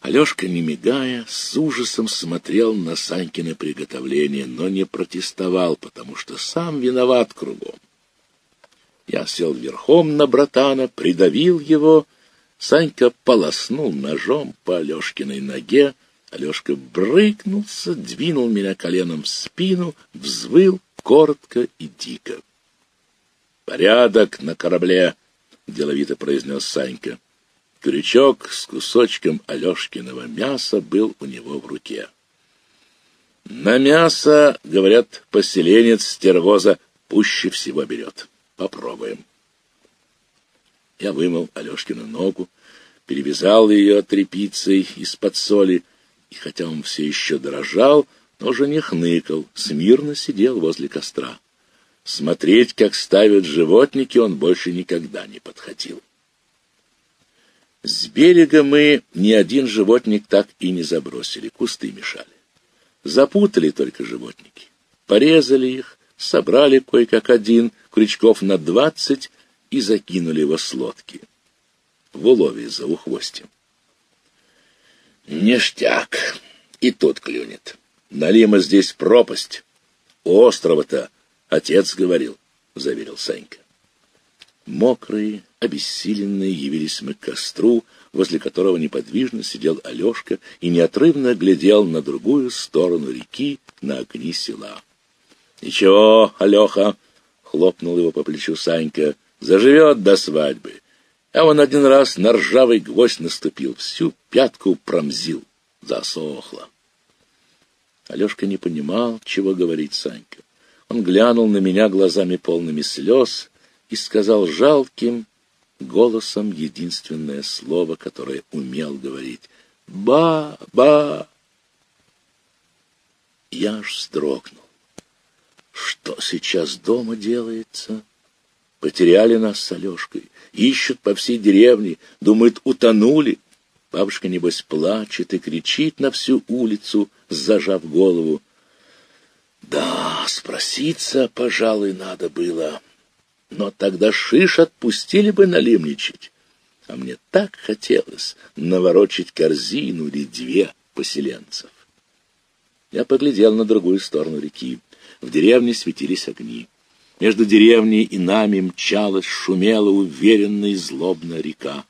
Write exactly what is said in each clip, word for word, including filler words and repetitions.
Алешка, не мигая, с ужасом смотрел на Санькины приготовления, но не протестовал, потому что сам виноват кругом. Я сел верхом на братана, придавил его. Санька полоснул ножом по Алешкиной ноге. Алешка брыкнулся, двинул меня коленом в спину, взвыл коротко и дико. «Порядок на корабле!» — деловито произнес Санька. Крючок с кусочком Алешкиного мяса был у него в руке. «На мясо, — говорят, — поселенец стервоза пуще всего берет. Попробуем». Я вымыл Алешкину ногу, перевязал ее тряпицей из-под соли, и хотя он все еще дрожал, но уже не хныкал, смирно сидел возле костра. Смотреть, как ставят животники, он больше никогда не подходил. С берега мы ни один животник так и не забросили, кусты мешали. Запутали только животники. Порезали их, собрали кое-как один, крючков на двадцать, и закинули его с лодки. В улове за ухвостьем. Ништяк. И тут клюнет. Налима здесь пропасть. У острова-то отец говорил, — заверил Санька. Мокрые, обессиленные явились мы к костру, возле которого неподвижно сидел Алешка и неотрывно глядел на другую сторону реки, на огни села. — Ничего, Алеха, — хлопнул его по плечу Санька, — заживет до свадьбы. А он один раз на ржавый гвоздь наступил, всю пятку промзил, засохло. Алешка не понимал, чего говорит Санька. Он глянул на меня глазами полными слез и сказал жалким голосом единственное слово, которое умел говорить: «Ба-ба!» Я аж вздрогнул. Что сейчас дома делается? Потеряли нас с Алешкой, ищут по всей деревне, думают, утонули. Бабушка, небось, плачет и кричит на всю улицу, зажав голову. Да, спроситься, пожалуй, надо было. Но тогда шиш отпустили бы налимничать. А мне так хотелось наворочить корзину или две поселенцев. Я поглядел на другую сторону реки. В деревне светились огни. Между деревней и нами мчалась, шумела уверенно и злобно река.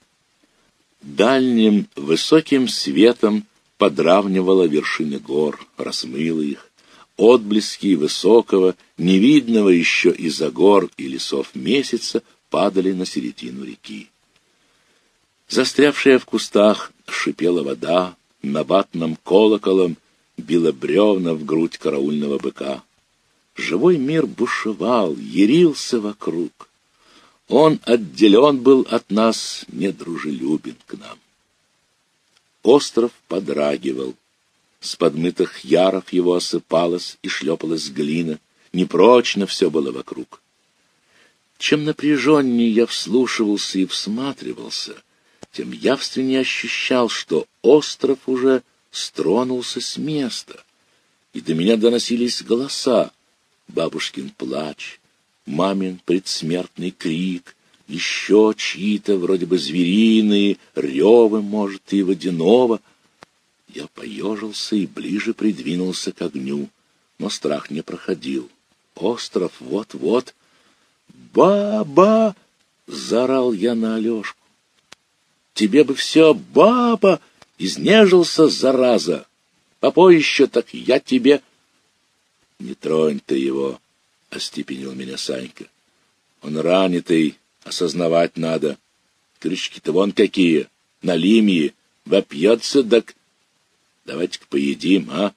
Дальним высоким светом подравнивала вершины гор, размыла их. Отблески высокого, невидного еще из-за гор и лесов месяца падали на середину реки. Застрявшая в кустах шипела вода, набатным колоколом била бревна в грудь караульного быка. Живой мир бушевал, ярился вокруг. Он отделен был от нас, недружелюбен к нам. Остров подрагивал. С подмытых яров его осыпалась и шлепалась глина. Непрочно все было вокруг. Чем напряженнее я вслушивался и всматривался, тем явственнее ощущал, что остров уже стронулся с места, и до меня доносились голоса: бабушкин плач, мамин предсмертный крик, еще чьи-то вроде бы звериные ревы, может, и водяного. Я поежился и ближе придвинулся к огню, но страх не проходил. Остров вот-вот. «Баба!» — заорал я на Алешку. «Тебе бы все, баба!» — изнежился, зараза. «Попой еще, так я тебе...» «Не тронь ты его!» — остепенил меня Санька. «Он ранитый, осознавать надо. Крючки-то вон какие, на лимьи, вопьется, так... Давайте-ка поедим, а?»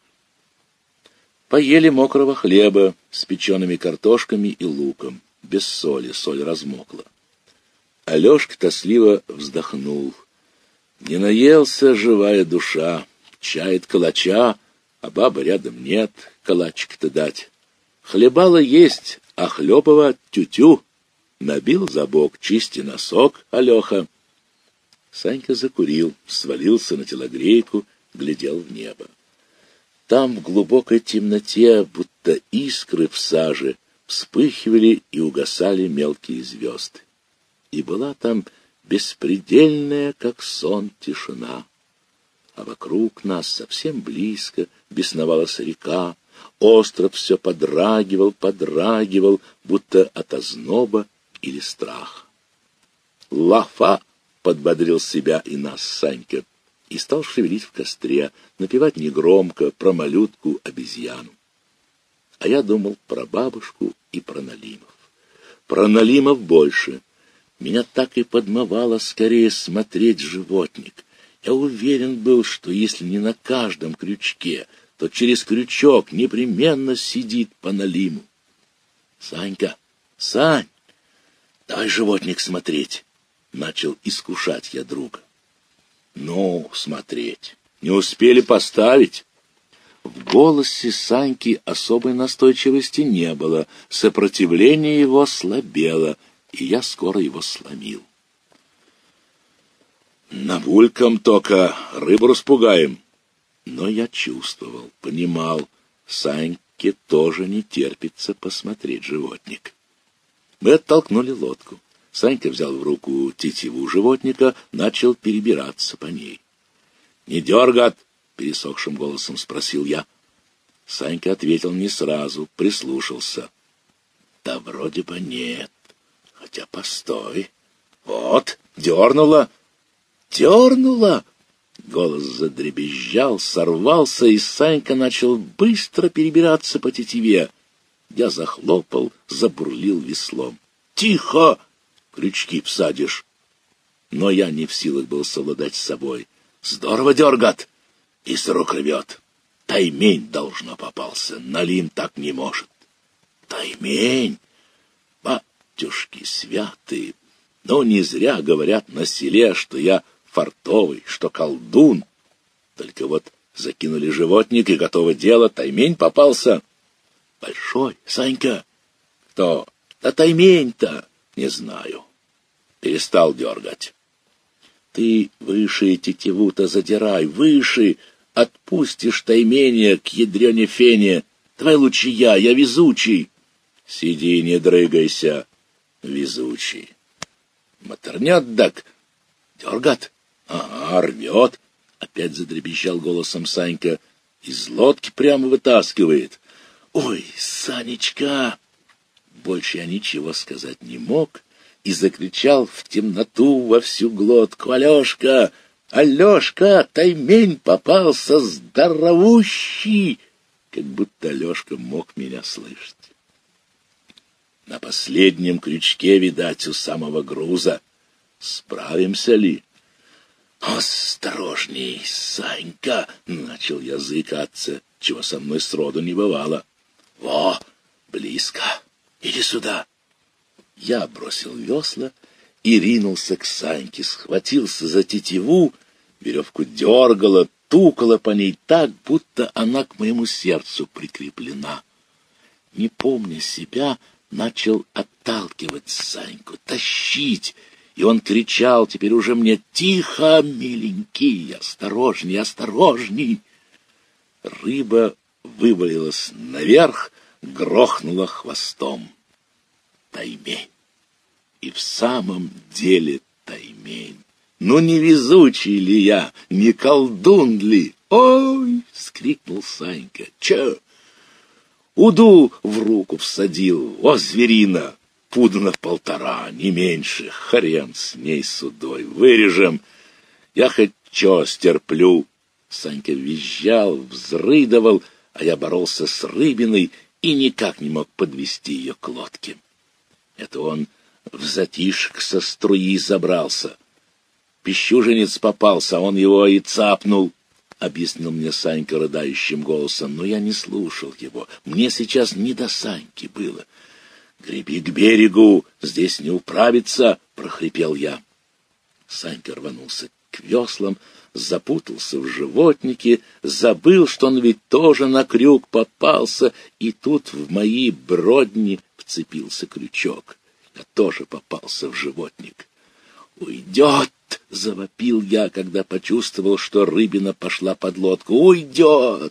Поели мокрого хлеба с печеными картошками и луком, без соли, соль размокла. Алешка тоскливо вздохнул. Не наелся живая душа, чает калача, а бабы рядом нет, калачик-то дать. Хлебало есть, а хлебова тю-тю. Набил за бок, чисти носок, Алеха. Санька закурил, свалился на телогрейку, глядел в небо. Там в глубокой темноте, будто искры в саже, вспыхивали и угасали мелкие звезды. И была там беспредельная, как сон, тишина. а вокруг нас совсем близко бесновалась река, остров все подрагивал, подрагивал, будто от озноба или страха. «Лафа!» — подбодрил себя и нас Санька и стал шевелить в костре, напевать негромко про малютку-обезьяну. А я думал про бабушку и про Налимов. Про Налимов больше. Меня так и подмывало скорее смотреть животник. Я уверен был, что если не на каждом крючке, то через крючок непременно сидит по Налиму. «Санька! Сань! Дай животник смотреть!» Начал искушать я друга. «Ну, смотреть. Не успели поставить?» В голосе Саньки особой настойчивости не было, сопротивление его слабело, и я скоро его сломил. «Навульком только рыбу распугаем». Но я чувствовал, понимал, Саньке тоже не терпится посмотреть животник. Мы оттолкнули лодку. Санька взял в руку тетиву животника, начал перебираться по ней. «Не дергат?» — пересохшим голосом спросил я. Санька ответил не сразу, прислушался. «Да вроде бы нет. Хотя постой. Вот, дернула!» «Дернула!» Голос задребезжал, сорвался, и Санька начал быстро перебираться по тетиве. Я захлопал, забурлил веслом. «Тихо! Крючки всадишь!» Но я не в силах был совладать с собой. «Здорово дергат! И с рук рвет! Таймень, должно, попался, Налим так не может!» «Таймень! Батюшки святые! Но не зря говорят на селе, что я фартовый, что колдун. Только вот закинули животник, и готово дело, таймень попался!» «Большой, Санька!» «Кто? Да таймень-то!» «Не знаю. Перестал дергать». «Ты выше тетиву-то задирай, выше! Отпустишь таймение к ядрене фене! Давай лучше я, я везучий!» «Сиди, не дрыгайся, везучий!» «Моторнет так! Дергат! Ага, рвет!» Опять задребезжал голосом Санька. «Из лодки прямо вытаскивает!» «Ой, Санечка!» Больше я ничего сказать не мог и закричал в темноту во всю глотку: «Алешка! Алешка! Таймень попался здоровущий!» Как будто Алешка мог меня слышать. На последнем крючке, видать, у самого груза. Справимся ли? «Осторожней, Санька!» — начал я заикаться, чего со мной сроду не бывало. «Во! Близко! Иди сюда!» Я бросил весла и ринулся к Саньке, схватился за тетиву, веревку дергала, тукала по ней так, будто она к моему сердцу прикреплена. Не помня себя, начал отталкивать Саньку, тащить, и он кричал теперь уже мне: «Тихо, миленький, осторожней, осторожней!» Рыба вывалилась наверх, грохнула хвостом. Таймень. И в самом деле таймень. Ну, не везучий ли я, не колдун ли? «Ой!» — вскрикнул Санька. «Че?» «Уду в руку всадил, о, зверина! Пуда на полтора, не меньше, хрен с ней судой, вырежем. Я хоть чё стерплю». Санька визжал, взрыдывал, а я боролся с рыбиной и никак не мог подвести ее к лодке. Это он в затишек со струи забрался. Пищуженец попался, он его и цапнул, — объяснил мне Санька рыдающим голосом, но я не слушал его. Мне сейчас не до Саньки было. «Греби к берегу, здесь не управиться!» — прохрипел я. Санька рванулся к веслам, запутался в животнике, забыл, что он ведь тоже на крюк попался, и тут в мои бродни вцепился крючок. Я тоже попался в животник. «Уйдет!» — завопил я, когда почувствовал, что рыбина пошла под лодку. «Уйдет!»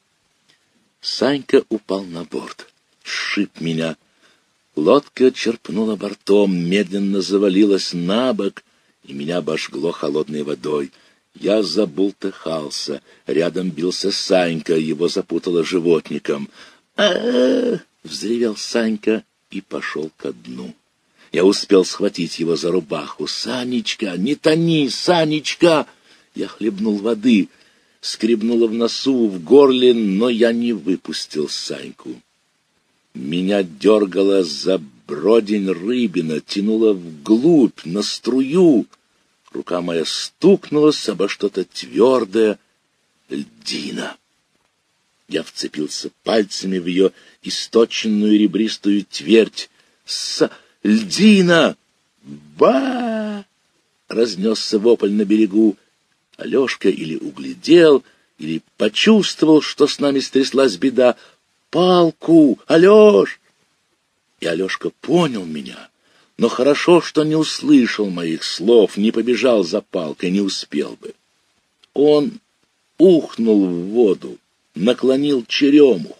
Санька упал на борт, сшиб меня. Лодка черпнула бортом, медленно завалилась на бок, и меня обожгло холодной водой. Я забултыхался. Рядом бился Санька, его запутало животником. «А-а-а!» — взревел Санька и пошел ко дну. Я успел схватить его за рубаху. «Санечка, не тони, Санечка!» Я хлебнул воды, скребнуло в носу, в горле, но я не выпустил Саньку. Меня дергало за бродень рыбина, тянуло вглубь, на струю. Рука моя стукнулась обо что-то твердое. Льдина. Я вцепился пальцами в ее источенную ребристую твердь. С... Льдина! Ба! Разнесся вопль на берегу. Алешка или углядел, или почувствовал, что с нами стряслась беда. «Палку! Алеш!» И Алешка понял меня, но хорошо, что не услышал моих слов, не побежал за палкой, не успел бы. Он ухнул в воду, наклонил черемуху.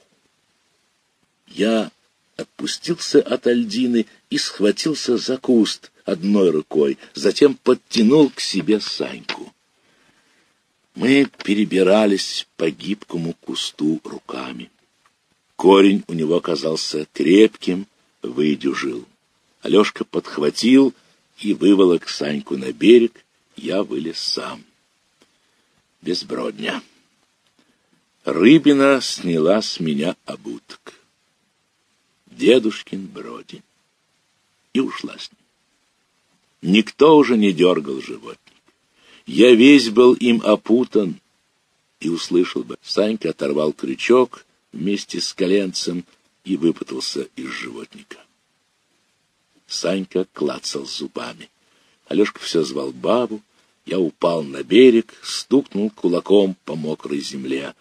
Я отпустился от льдины и схватился за куст одной рукой, затем подтянул к себе Саньку. Мы перебирались по гибкому кусту руками. Корень у него оказался крепким, выдюжил. Алешка подхватил и выволок Саньку на берег, я вылез сам. Безбродня. Рыбина сняла с меня обуток. Дедушкин бродень. И ушла с ним. Никто уже не дергал животник. Я весь был им опутан. И услышал бы, Санька оторвал крючок вместе с коленцем и выпутался из животника. Санька клацал зубами. Алешка все звал бабу. Я упал на берег, стукнул кулаком по мокрой земле.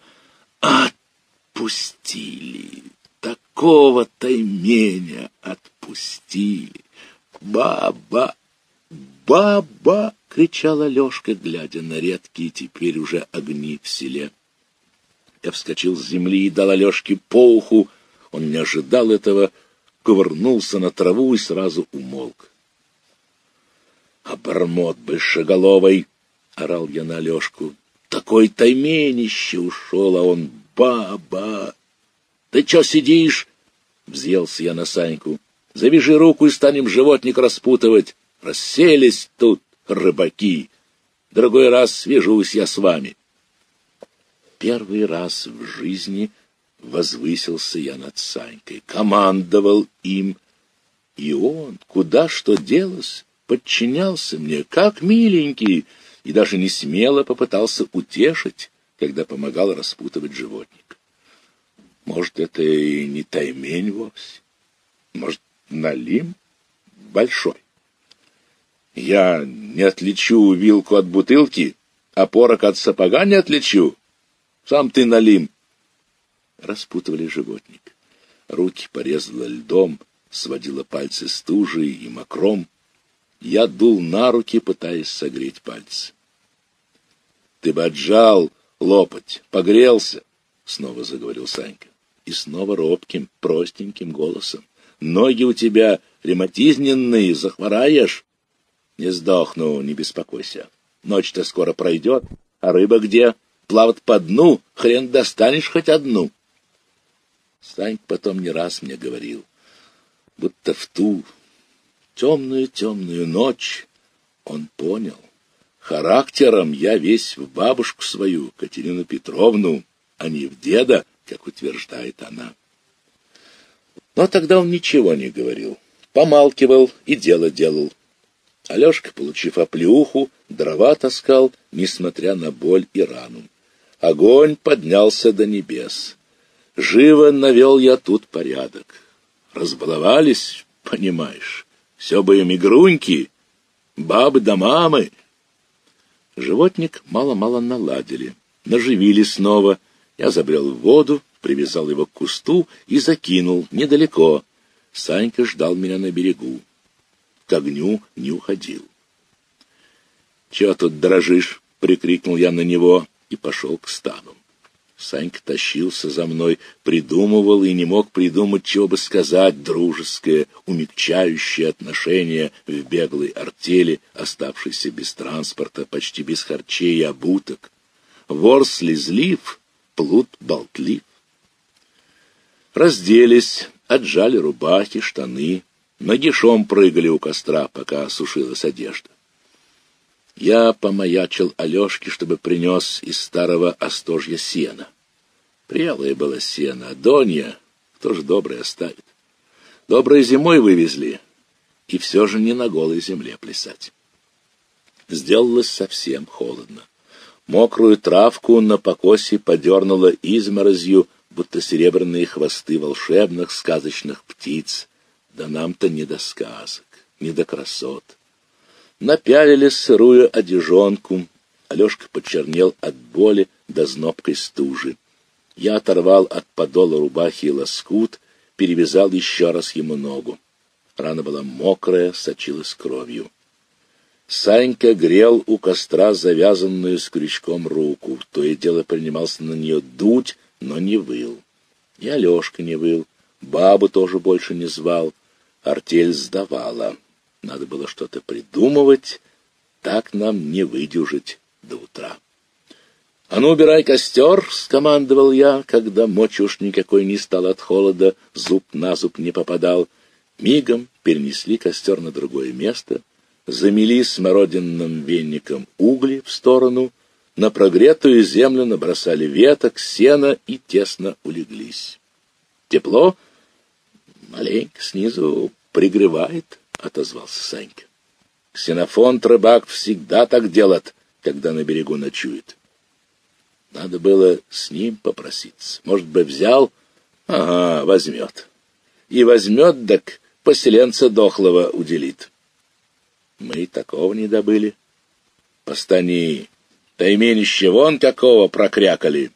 Отпустили! Такого тайменя отпустили! Баба! Баба! — кричал Алешка, глядя на редкие теперь уже огни в селе. Я вскочил с земли и дал Алешке по уху. Он не ожидал этого, кувырнулся на траву и сразу умолк. «Обормот большеголовый!» — орал я на Алешку. «Такой тайменище ушел, а он баба!» «Ты чё сидишь?» — взъелся я на Саньку. «Завяжи руку и станем животник распутывать. Расселись тут рыбаки. Другой раз свяжусь я с вами». Первый раз в жизни возвысился я над Санькой, командовал им. И он, куда что делось, подчинялся мне, как миленький, и даже не смело попытался утешить, когда помогал распутывать животник. Может, это и не таймень вовсе? Может, налим большой? Я не отличу вилку от бутылки, а порок от сапога не отличу. Сам ты налим. Распутывали животник. Руки порезала льдом, сводила пальцы стужей и мокром. Я дул на руки, пытаясь согреть пальцы. «Ты бы отжал лопать, погрелся», — снова заговорил Санька. И снова робким, простеньким голосом. «Ноги у тебя ревматизненные, захвораешь?» «Не сдохну, не беспокойся. Ночь-то скоро пройдет, а рыба где? Плавать по дну, хрен достанешь хоть одну». Санька потом не раз мне говорил, будто в ту темную-темную ночь он понял. Характером я весь в бабушку свою, Катерину Петровну, а не в деда, как утверждает она. Но тогда он ничего не говорил, помалкивал и дело делал. Алешка, получив оплеуху, дрова таскал, несмотря на боль и рану. Огонь поднялся до небес. Живо навел я тут порядок. Разбаловались, понимаешь, все бы им игруньки, бабы да мамы. Животник мало-мало наладили, наживили снова. Я забрел в воду, привязал его к кусту и закинул недалеко. Санька ждал меня на берегу. К огню не уходил. — Чего тут дрожишь? — прикрикнул я на него и пошел к стану. Санька тащился за мной, придумывал и не мог придумать, чего бы сказать дружеское, умягчающее отношение в беглой артели, оставшейся без транспорта, почти без харчей и обуток. Вор слезлив, плут болтлив. Разделись, отжали рубахи, штаны, нагишом прыгали у костра, пока осушилась одежда. Я помаячил Алешке, чтобы принес из старого остожья сена. Прелое было сено, а донья, кто же добрый оставит. Доброй зимой вывезли, и все же не на голой земле плясать. Сделалось совсем холодно. Мокрую травку на покосе подернуло изморозью, будто серебряные хвосты волшебных сказочных птиц. Да нам-то не до сказок, не до красот. Напялили сырую одежонку. Алешка почернел от боли до знобкой стужи. Я оторвал от подола рубахи лоскут, перевязал еще раз ему ногу. Рана была мокрая, сочилась кровью. Санька грел у костра завязанную с крючком руку. То и дело принимался на нее дуть, но не выл. И Алешка не выл. Бабу тоже больше не звал. Артель сдавала. Надо было что-то придумывать, так нам не выдюжить до утра. — А ну, убирай костер, — скомандовал я, когда мочи уж никакой не стал от холода, зуб на зуб не попадал. Мигом перенесли костер на другое место, замели смородинным веником угли в сторону, на прогретую землю набросали веток, сена и тесно улеглись. Тепло маленько снизу пригревает, — отозвался Санька. Ксенофонт-рыбак всегда так делает, когда на берегу ночует. Надо было с ним попроситься. Может быть, взял? Ага, возьмет. И возьмет, так поселенца дохлого уделит. Мы такого не добыли. Постани, тайменище вон какого прокрякали.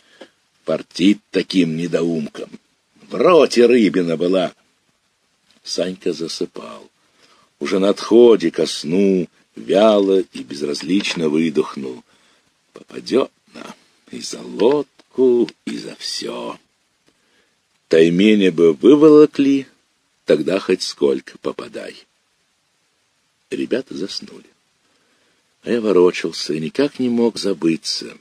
Портит таким недоумком. В роте рыбина была. Санька засыпал. Уже на отходе ко сну вяло и безразлично выдохнул. Попадет нам и за лодку, и за все. Тайменя бы выволокли, тогда хоть сколько попадай. Ребята заснули. А я ворочался и никак не мог забыться.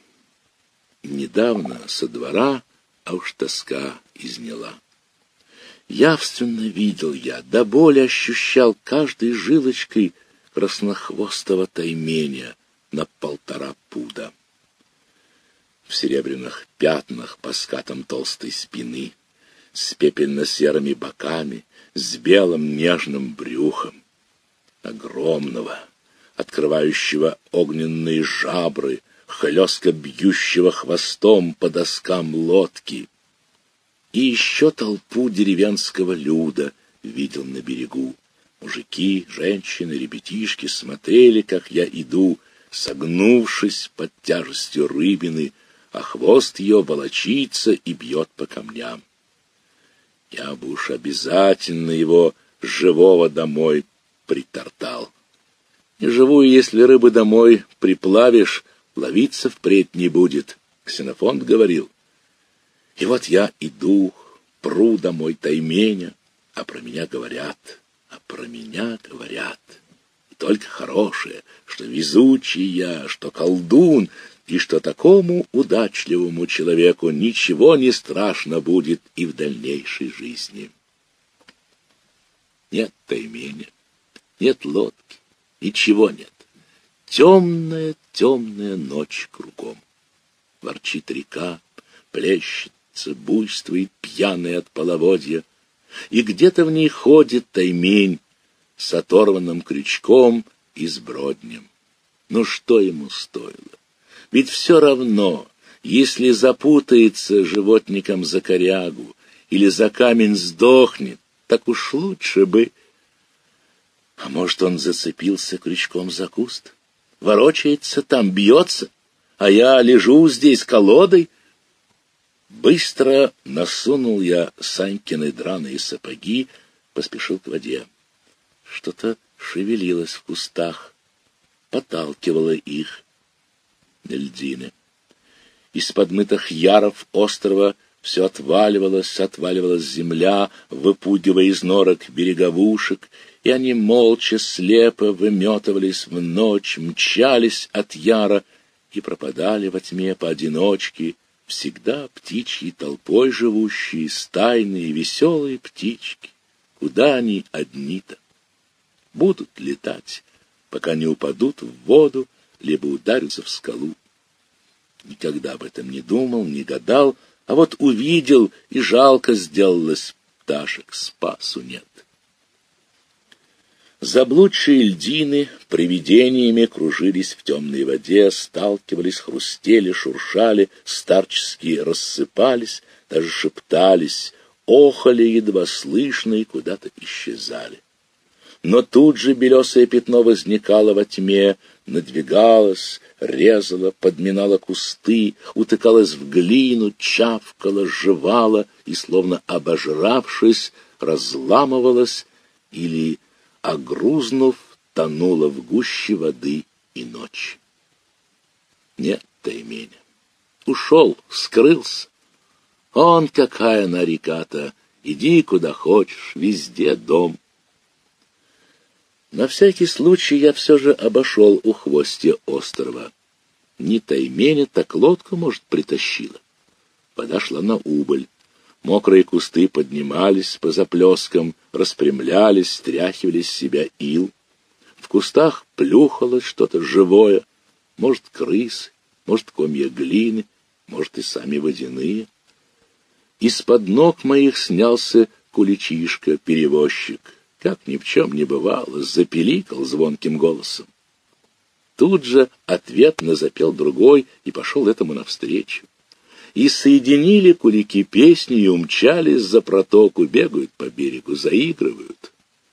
Недавно со двора, а уж тоска изняла. Явственно видел я, до боли ощущал каждой жилочкой краснохвостого тайменя на полтора пуда. В серебряных пятнах по скатам толстой спины, с пепельно-серыми боками, с белым нежным брюхом. Огромного, открывающего огненные жабры, хлестко бьющего хвостом по доскам лодки. И еще толпу деревенского люда видел на берегу. Мужики, женщины, ребятишки смотрели, как я иду, согнувшись под тяжестью рыбины, а хвост ее волочится и бьет по камням. Я бы уж обязательно его живого домой притортал. И живую, если рыбы домой приплавишь, ловиться впредь не будет, Ксенофонт говорил. И вот я иду, пру домой тайменя, а про меня говорят, а про меня говорят. И только хорошее, что везучий я, что колдун, и что такому удачливому человеку ничего не страшно будет и в дальнейшей жизни. Нет тайменя, нет лодки, ничего нет. Темная, темная ночь кругом. Ворчит река, плещет, буйствует пьяный от половодья, и где-то в ней ходит таймень с оторванным крючком и с броднем. Но что ему стоило? Ведь все равно, если запутается животником за корягу или за камень сдохнет, так уж лучше бы. А может, он зацепился крючком за куст, ворочается там, бьется, а я лежу здесь колодой. Быстро насунул я Санькины драные сапоги, поспешил к воде. Что-то шевелилось в кустах, подталкивало их на льдины. Из подмытых яров острова все отваливалось, отваливалась земля, выпугивая из норок береговушек, и они молча, слепо выметывались в ночь, мчались от яра и пропадали во тьме поодиночке, всегда птичьей толпой живущие, стайные, веселые птички. Куда они одни-то? Будут летать, пока не упадут в воду, либо ударятся в скалу. Никогда об этом не думал, не гадал, а вот увидел, и жалко сделалось пташек, спасу нет. Заблудшие льдины привидениями кружились в темной воде, сталкивались, хрустели, шуршали, старческие рассыпались, даже шептались, охали едва слышно и куда-то исчезали. Но тут же белесое пятно возникало во тьме, надвигалось, резало, подминало кусты, утыкалось в глину, чавкало, жевало и, словно обожравшись, разламывалось или, огрузнув, тонуло в гуще воды и ночи. Нет Тайменя. Ушел, скрылся. Он какая она река-то, иди куда хочешь, везде дом. На всякий случай я все же обошел ухвостье острова. Не Тайменя, так лодку, может, притащила. Вода шла на убыль. Мокрые кусты поднимались по заплескам, распрямлялись, стряхивали с себя ил. В кустах плюхалось что-то живое, может, крысы, может, комья глины, может, и сами водяные. Из-под ног моих снялся куличишка, перевозчик. Как ни в чем не бывало, запеликал звонким голосом. Тут же ответно запел другой и пошел этому навстречу. И соединили кулики песни и умчались за протоку, бегают по берегу, заигрывают.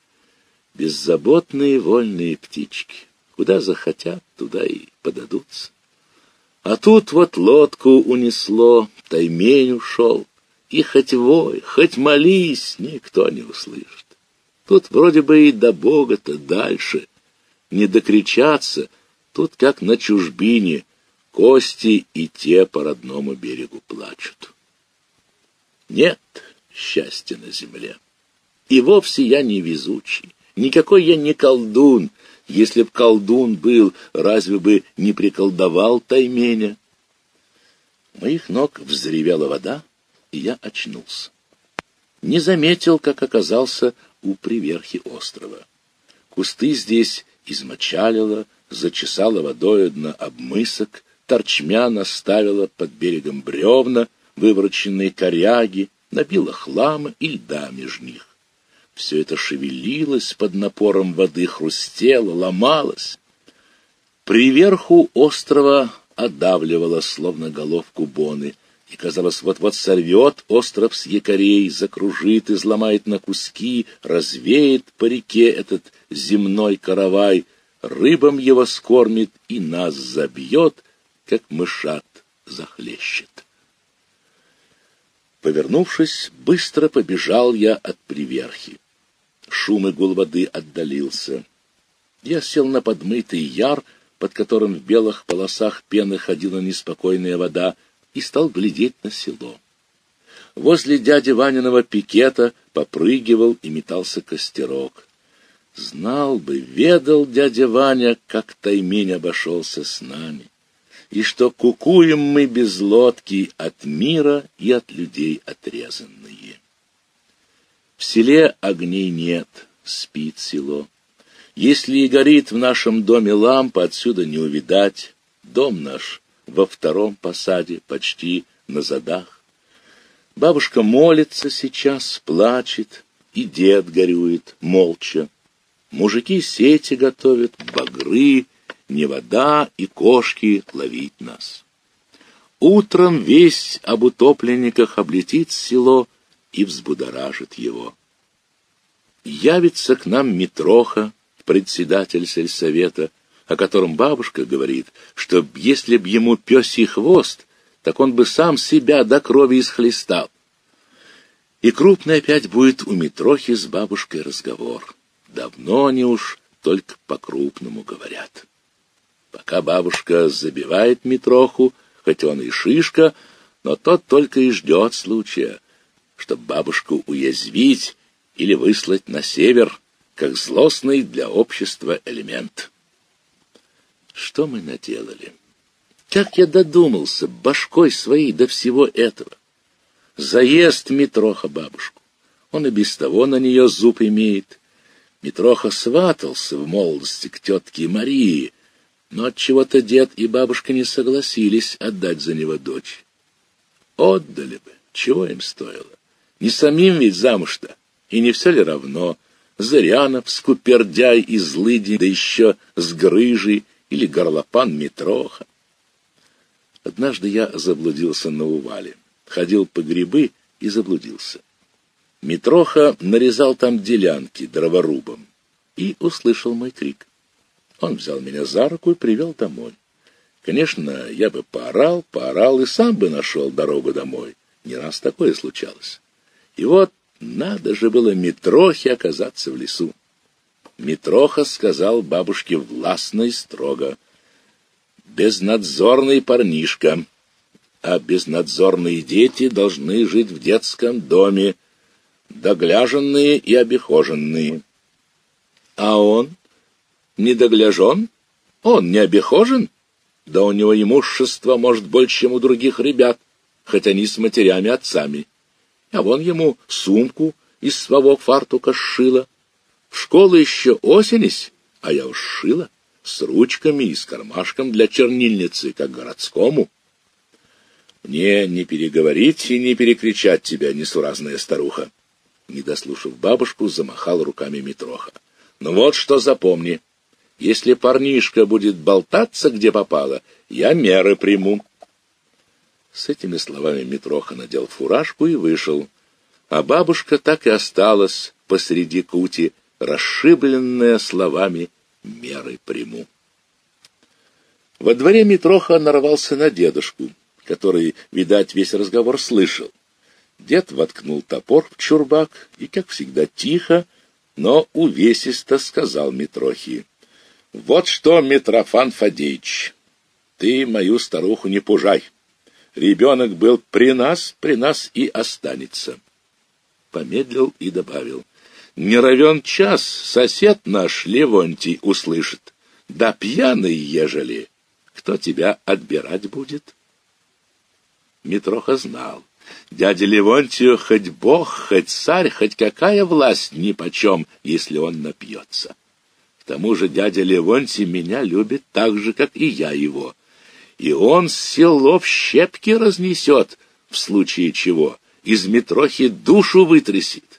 Беззаботные вольные птички, куда захотят, туда и подадутся. А тут вот лодку унесло, Таймень ушел, и хоть вой, хоть молись, никто не услышит. Тут вроде бы и до Бога-то дальше. Не докричаться, тут как на чужбине, кости и те по родному берегу плачут. Нет счастья на земле. И вовсе я не везучий, никакой я не колдун. Если б колдун был, разве бы не приколдовал Тайменя? У моих ног взревела вода, и я очнулся. Не заметил, как оказался у приверхи острова. Кусты здесь измочалило, зачесало водою дно обмысок, торчмя наставила под берегом бревна, вывороченные коряги, набила хлама и льда меж них. Все это шевелилось под напором воды, хрустело, ломалось. Приверху острова одавливало, словно головку боны, и, казалось, вот-вот сорвет остров с якорей, закружит, изломает на куски, развеет по реке этот земной каравай, рыбам его скормит и нас забьет, как мышат захлещет. Повернувшись, быстро побежал я от приверхи. Шум и гул воды отдалился. Я сел на подмытый яр, под которым в белых полосах пены ходила неспокойная вода, и стал глядеть на село. Возле дяди Ваниного пикета попрыгивал и метался костерок. Знал бы, ведал дядя Ваня, как Таймень обошелся с нами, и что кукуем мы без лодки от мира и от людей отрезанные. В селе огней нет, спит село. Если и горит в нашем доме лампа, отсюда не увидать. Дом наш во втором посаде, почти на задах. Бабушка молится сейчас, плачет, и дед горюет, молча. Мужики сети готовят, багры, не вода и кошки ловить нас. Утром весть об утопленниках облетит село и взбудоражит его. Явится к нам Митроха, председатель сельсовета, о котором бабушка говорит, что если б ему пёсий хвост, так он бы сам себя до крови исхлестал. И крупный опять будет у Митрохи с бабушкой разговор. Давно они уж только по-крупному говорят. Пока бабушка забивает Митроху, хоть он и шишка, но тот только и ждет случая, чтобы бабушку уязвить или выслать на север, как злостный для общества элемент. Что мы наделали? Как я додумался башкой своей до всего этого? Заест Митроха бабушку. Он и без того на нее зуб имеет. Митроха сватался в молодости к тетке Марии, но отчего-то дед и бабушка не согласились отдать за него дочь. Отдали бы, чего им стоило. Не самим ведь замуж-то, и не все ли равно? Зырянов, скупердяй и злыдень, да еще с грыжей, или горлопан Митроха. Однажды я заблудился на Увале, ходил по грибы и заблудился. Митроха нарезал там делянки дроворубом и услышал мой крик. Он взял меня за руку и привел домой. Конечно, я бы поорал, поорал и сам бы нашел дорогу домой. Не раз такое случалось. И вот надо же было Митрохе оказаться в лесу. Митроха сказал бабушке властно и строго: «Безнадзорный парнишка, а безнадзорные дети должны жить в детском доме, догляженные и обихоженные. А он не догляжен? Он не обихожен? Да у него имущество, может, больше, чем у других ребят, хоть они с матерями-отцами. А вон ему сумку из своего фартука сшила. В школу еще осенись, а я уж сшила, с ручками и с кармашком для чернильницы, как городскому. Мне не переговорить и не перекричать тебя, несуразная старуха». Не дослушав бабушку, замахал руками Митроха. «Ну вот что запомни. Если парнишка будет болтаться, где попало, я меры приму». С этими словами Митроха надел фуражку и вышел, а бабушка так и осталась посреди кути, расшибленная словами «меры приму». Во дворе Митроха нарвался на дедушку, который, видать, весь разговор слышал. Дед воткнул топор в чурбак и, как всегда, тихо, но увесисто сказал Митрохе: «Вот что, Митрофан Фадеич, ты мою старуху не пужай. Ребенок был при нас, при нас и останется». Помедлил и добавил: «Не равен час сосед наш Левонтий услышит. Да пьяный ежели, кто тебя отбирать будет?» Митроха знал. Дяде Левонтию хоть бог, хоть царь, хоть какая власть нипочем, если он напьется. К тому же дядя Левонтий меня любит так же, как и я его. И он село в щепки разнесет, в случае чего из Митрохи душу вытрясет.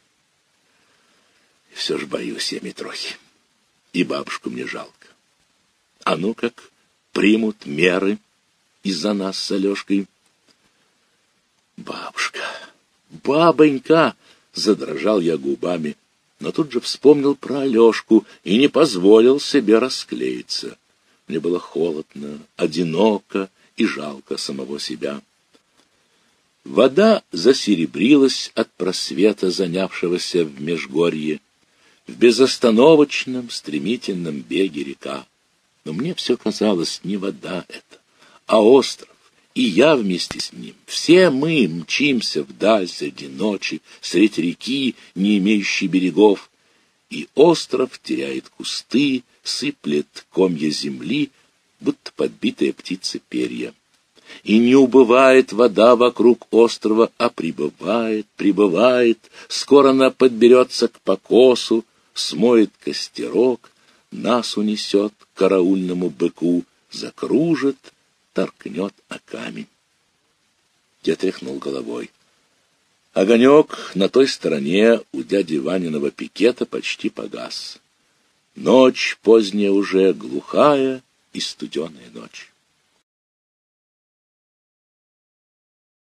И все ж боюсь я Митрохи, и бабушку мне жалко. А ну как примут меры из-за нас с Алешкой. «Бабушка, бабонька!» — задрожал я губами, но тут же вспомнил про Алешку и не позволил себе расклеиться. Мне было холодно, одиноко и жалко самого себя. Вода засеребрилась от просвета, занявшегося в межгорье, в безостановочном стремительном беге река. Но мне все казалось не вода это, а остров. И я вместе с ним. Все мы мчимся вдаль среди ночи, средь реки, не имеющей берегов. И остров теряет кусты, сыплет комья земли, будто подбитая птица перья. И не убывает вода вокруг острова, а прибывает, прибывает. Скоро она подберется к покосу, смоет костерок, нас унесет к караульному быку, закружит, торкнет о камень. Я тряхнул головой. Огонек на той стороне у дяди Ваниного пикета почти погас. Ночь поздняя уже, глухая и студеная ночь.